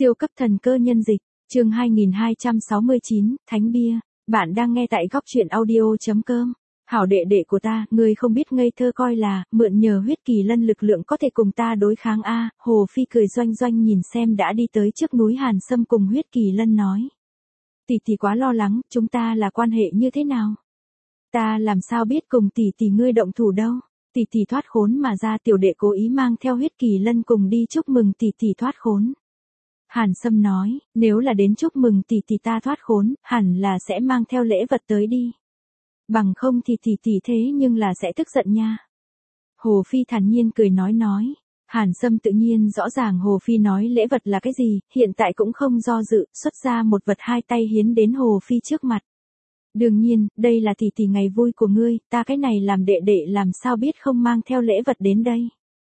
Siêu cấp thần cơ nhân dịch, chương 2269, Thánh Bia. Bạn đang nghe tại góc truyện audio.com. Hảo đệ đệ của ta, ngươi không biết ngây thơ coi là, mượn nhờ huyết kỳ lân lực lượng có thể cùng ta đối kháng a. Hồ Phi cười doanh doanh nhìn xem đã đi tới trước núi Hàn Sâm cùng huyết kỳ lân nói. Tỷ tỷ quá lo lắng, chúng ta là quan hệ như thế nào? Ta làm sao biết cùng tỷ tỷ ngươi động thủ đâu? Tỷ tỷ thoát khốn mà ra, tiểu đệ cố ý mang theo huyết kỳ lân cùng đi chúc mừng tỷ tỷ thoát khốn. Hàn Sâm nói, nếu là đến chúc mừng tỷ tỷ ta thoát khốn, hẳn là sẽ mang theo lễ vật tới đi. Bằng không thì tỷ tỷ thế nhưng là sẽ tức giận nha. Hồ Phi thản nhiên cười nói. Hàn Sâm tự nhiên rõ ràng Hồ Phi nói lễ vật là cái gì, hiện tại cũng không do dự, xuất ra một vật hai tay hiến đến Hồ Phi trước mặt. Đương nhiên, đây là tỷ tỷ ngày vui của ngươi, ta cái này làm đệ đệ làm sao biết không mang theo lễ vật đến đây.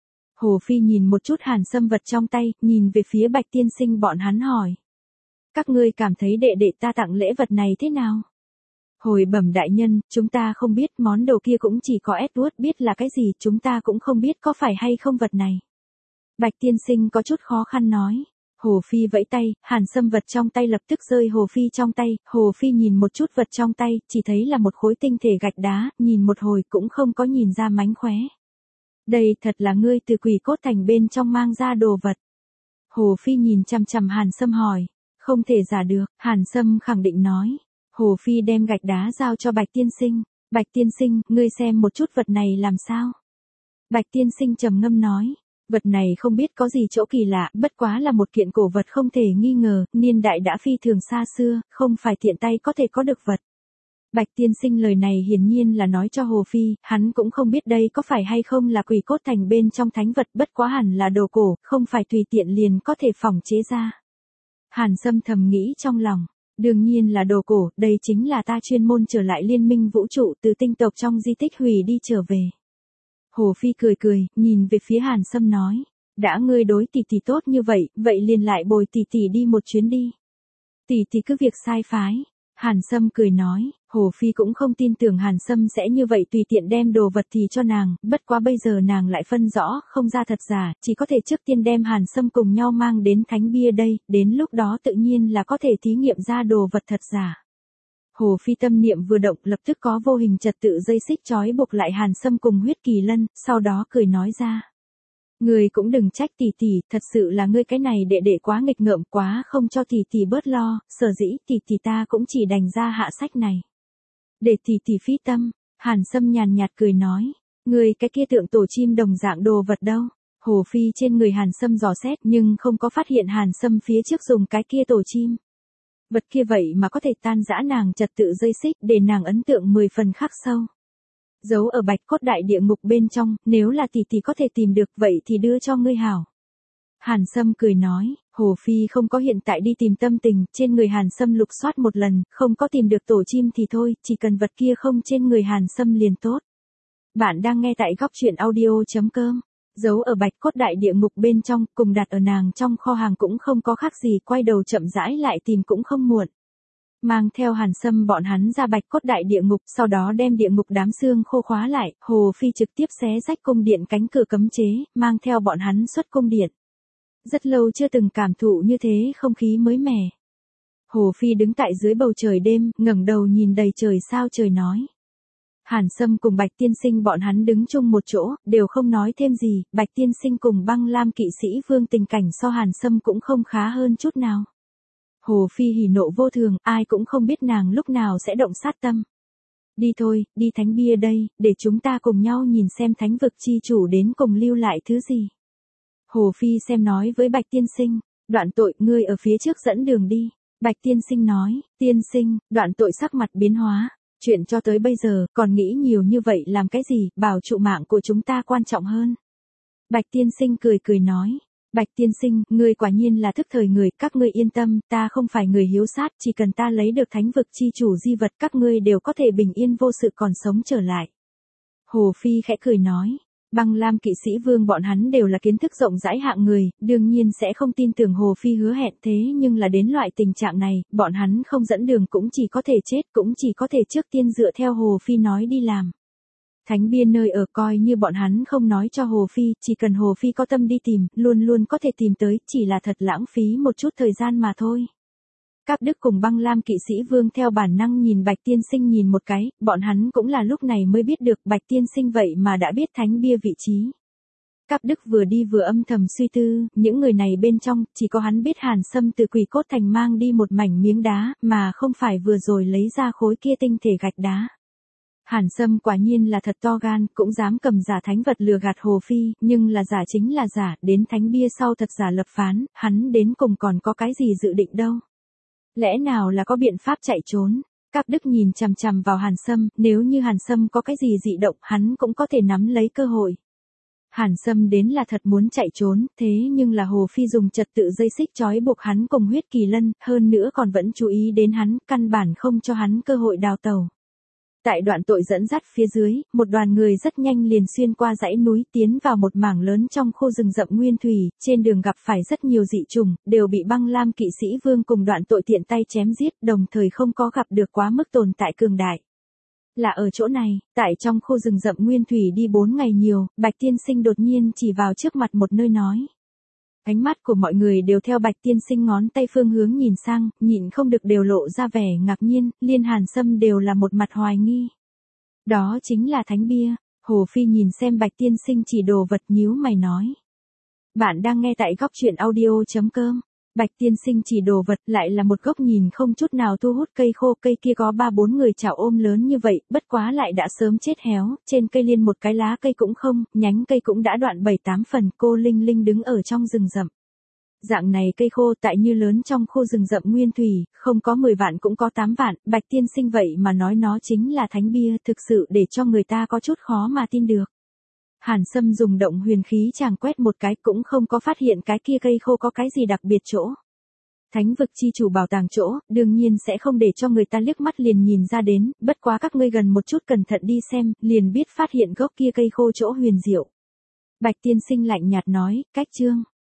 Hồ Phi nhìn một chút Hàn Sâm vật trong tay, nhìn về phía Bạch tiên sinh bọn hắn hỏi. Các ngươi cảm thấy đệ đệ ta tặng lễ vật này thế nào? Hồi bẩm đại nhân, chúng ta không biết, món đồ kia cũng chỉ có Edward biết là cái gì, chúng ta cũng không biết có phải hay không vật này. Bạch tiên sinh có chút khó khăn nói. Hồ Phi vẫy tay, Hàn Sâm vật trong tay lập tức rơi Hồ Phi trong tay, Hồ Phi nhìn một chút vật trong tay, chỉ thấy là một khối tinh thể gạch đá, nhìn một hồi cũng không có nhìn ra mánh khóe. Đây thật là ngươi từ Quỷ Cốt Thành bên trong mang ra đồ vật. Hồ Phi nhìn chằm chằm Hàn Sâm hỏi. Không thể giả được, Hàn Sâm khẳng định nói. Hồ Phi đem gạch đá giao cho Bạch tiên sinh. Bạch tiên sinh, ngươi xem một chút vật này làm sao? Bạch tiên sinh trầm ngâm nói. Vật này không biết có gì chỗ kỳ lạ, bất quá là một kiện cổ vật không thể nghi ngờ, niên đại đã phi thường xa xưa, không phải tiện tay có thể có được vật. Bạch tiên sinh lời này hiển nhiên là nói cho Hồ Phi, hắn cũng không biết đây có phải hay không là Quỷ Cốt Thành bên trong thánh vật, bất quá hẳn là đồ cổ, không phải tùy tiện liền có thể phỏng chế ra. Hàn Sâm thầm nghĩ trong lòng, đương nhiên là đồ cổ, đây chính là ta chuyên môn trở lại liên minh vũ trụ từ tinh tộc trong di tích hủy đi trở về. Hồ Phi cười, nhìn về phía Hàn Sâm nói, đã ngươi đối tỷ tỷ tốt như vậy, vậy liền lại bồi tỷ tỷ đi một chuyến đi. Tỷ tỷ cứ việc sai phái. Hàn Sâm cười nói, Hồ Phi cũng không tin tưởng Hàn Sâm sẽ như vậy tùy tiện đem đồ vật thì cho nàng, bất quá bây giờ nàng lại phân rõ, không ra thật giả, chỉ có thể trước tiên đem Hàn Sâm cùng nhau mang đến thánh bia đây, đến lúc đó tự nhiên là có thể thí nghiệm ra đồ vật thật giả. Hồ Phi tâm niệm vừa động lập tức có vô hình trật tự dây xích trói buộc lại Hàn Sâm cùng huyết kỳ lân, sau đó cười nói ra. Ngươi cũng đừng trách tỷ tỷ, thật sự là ngươi cái này đệ đệ quá nghịch ngợm quá không cho tỷ tỷ bớt lo, sở dĩ tỷ tỷ ta cũng chỉ đành ra hạ sách này. Để tỷ tỷ phí tâm, Hàn Sâm nhàn nhạt cười nói, ngươi cái kia tượng tổ chim đồng dạng đồ vật đâu. Hồ Phi trên người Hàn Sâm dò xét nhưng không có phát hiện Hàn Sâm phía trước dùng cái kia tổ chim. Vật kia vậy mà có thể tan rã nàng trật tự dây xích để nàng ấn tượng 10 phần khắc sâu. Giấu ở Bạch Cốt Đại Địa Ngục bên trong, nếu là tỷ tỷ có thể tìm được vậy thì đưa cho ngươi hảo. Hàn Sâm cười nói, Hồ Phi không có hiện tại đi tìm tâm tình, trên người Hàn Sâm lục soát một lần, không có tìm được tổ chim thì thôi, chỉ cần vật kia không trên người Hàn Sâm liền tốt. Bạn đang nghe tại góc truyện audio.com. Giấu ở Bạch Cốt Đại Địa Ngục bên trong, cùng đặt ở nàng trong kho hàng cũng không có khác gì, quay đầu chậm rãi lại tìm cũng không muộn. Mang theo Hàn Sâm bọn hắn ra Bạch Cốt Đại Địa Ngục, sau đó đem địa ngục đám xương khô khóa lại, Hồ Phi trực tiếp xé rách cung điện cánh cửa cấm chế, mang theo bọn hắn xuất cung điện. Rất lâu chưa từng cảm thụ như thế không khí mới mẻ. Hồ Phi đứng tại dưới bầu trời đêm, ngẩng đầu nhìn đầy trời sao trời nói. Hàn Sâm cùng Bạch tiên sinh bọn hắn đứng chung một chỗ, đều không nói thêm gì, Bạch tiên sinh cùng Băng Lam kỵ sĩ vương tình cảnh so Hàn Sâm cũng không khá hơn chút nào. Hồ Phi hỉ nộ vô thường, ai cũng không biết nàng lúc nào sẽ động sát tâm. Đi thôi, đi thánh bia đây, để chúng ta cùng nhau nhìn xem thánh vực chi chủ đến cùng lưu lại thứ gì. Hồ Phi xem nói với Bạch tiên sinh, Đoạn Tội, ngươi ở phía trước dẫn đường đi. Bạch tiên sinh nói, tiên sinh, Đoạn Tội sắc mặt biến hóa. Chuyện cho tới bây giờ, còn nghĩ nhiều như vậy làm cái gì, bảo trụ mạng của chúng ta quan trọng hơn. Bạch tiên sinh cười nói. Bạch tiên sinh, ngươi quả nhiên là thức thời người, các ngươi yên tâm, ta không phải người hiếu sát, chỉ cần ta lấy được thánh vực chi chủ di vật các ngươi đều có thể bình yên vô sự còn sống trở lại. Hồ Phi khẽ cười nói, Băng Lam kỵ sĩ vương bọn hắn đều là kiến thức rộng rãi hạng người, đương nhiên sẽ không tin tưởng Hồ Phi hứa hẹn thế nhưng là đến loại tình trạng này, bọn hắn không dẫn đường cũng chỉ có thể chết, cũng chỉ có thể trước tiên dựa theo Hồ Phi nói đi làm. Thánh bia nơi ở coi như bọn hắn không nói cho Hồ Phi, chỉ cần Hồ Phi có tâm đi tìm, luôn luôn có thể tìm tới, chỉ là thật lãng phí một chút thời gian mà thôi. Các Đức cùng Băng Lam kỵ sĩ vương theo bản năng nhìn Bạch Tiên Sinh nhìn một cái, bọn hắn cũng là lúc này mới biết được Bạch Tiên Sinh vậy mà đã biết thánh bia vị trí. Các Đức vừa đi vừa âm thầm suy tư, những người này bên trong, chỉ có hắn biết Hàn Sâm từ Quỷ Cốt Thành mang đi một mảnh miếng đá, mà không phải vừa rồi lấy ra khối kia tinh thể gạch đá. Hàn Sâm quả nhiên là thật to gan, cũng dám cầm giả thánh vật lừa gạt Hồ Phi, nhưng là giả chính là giả, đến thánh bia sau thật giả lập phán, hắn đến cùng còn có cái gì dự định đâu. Lẽ nào là có biện pháp chạy trốn? Các Đức nhìn chằm chằm vào Hàn Sâm, nếu như Hàn Sâm có cái gì dị động, hắn cũng có thể nắm lấy cơ hội. Hàn Sâm đến là thật muốn chạy trốn, thế nhưng là Hồ Phi dùng trật tự dây xích trói buộc hắn cùng Huyết Kỳ Lân, hơn nữa còn vẫn chú ý đến hắn, căn bản không cho hắn cơ hội đào tẩu. Tại đoạn tội dẫn dắt phía dưới, một đoàn người rất nhanh liền xuyên qua dãy núi tiến vào một mảng lớn trong khu rừng rậm nguyên thủy, trên đường gặp phải rất nhiều dị trùng, đều bị Băng Lam kỵ sĩ vương cùng đoạn tội tiện tay chém giết, đồng thời không có gặp được quá mức tồn tại cường đại. Là ở chỗ này, tại trong khu rừng rậm nguyên thủy đi 4 ngày nhiều, Bạch Tiên Sinh đột nhiên chỉ vào trước mặt một nơi nói. Ánh mắt của mọi người đều theo Bạch Tiên Sinh ngón tay phương hướng nhìn sang, nhịn không được đều lộ ra vẻ ngạc nhiên, liên Hàn Sâm đều là một mặt hoài nghi. Đó chính là thánh bia. Hồ Phi nhìn xem Bạch Tiên Sinh chỉ đồ vật nhíu mày nói. Bạn đang nghe tại góc truyện audio.com. Bạch Tiên Sinh chỉ đồ vật lại là một gốc nhìn không chút nào thu hút cây khô, cây kia có 3-4 người chảo ôm lớn như vậy, bất quá lại đã sớm chết héo, trên cây liên một cái lá cây cũng không, nhánh cây cũng đã đoạn 7-8 phần, cô Linh Linh đứng ở trong rừng rậm. Dạng này cây khô tại như lớn trong khu rừng rậm nguyên thủy, không có 10 vạn cũng có 8 vạn, Bạch Tiên Sinh vậy mà nói nó chính là thánh bia, thực sự để cho người ta có chút khó mà tin được. Hàn Sâm dùng động huyền khí chàng quét một cái cũng không có phát hiện cái kia cây khô có cái gì đặc biệt chỗ. Thánh vực chi chủ bảo tàng chỗ, đương nhiên sẽ không để cho người ta liếc mắt liền nhìn ra đến, bất quá các ngươi gần một chút cẩn thận đi xem, liền biết phát hiện gốc kia cây khô chỗ huyền diệu. Bạch Tiên Sinh lạnh nhạt nói, cách chương.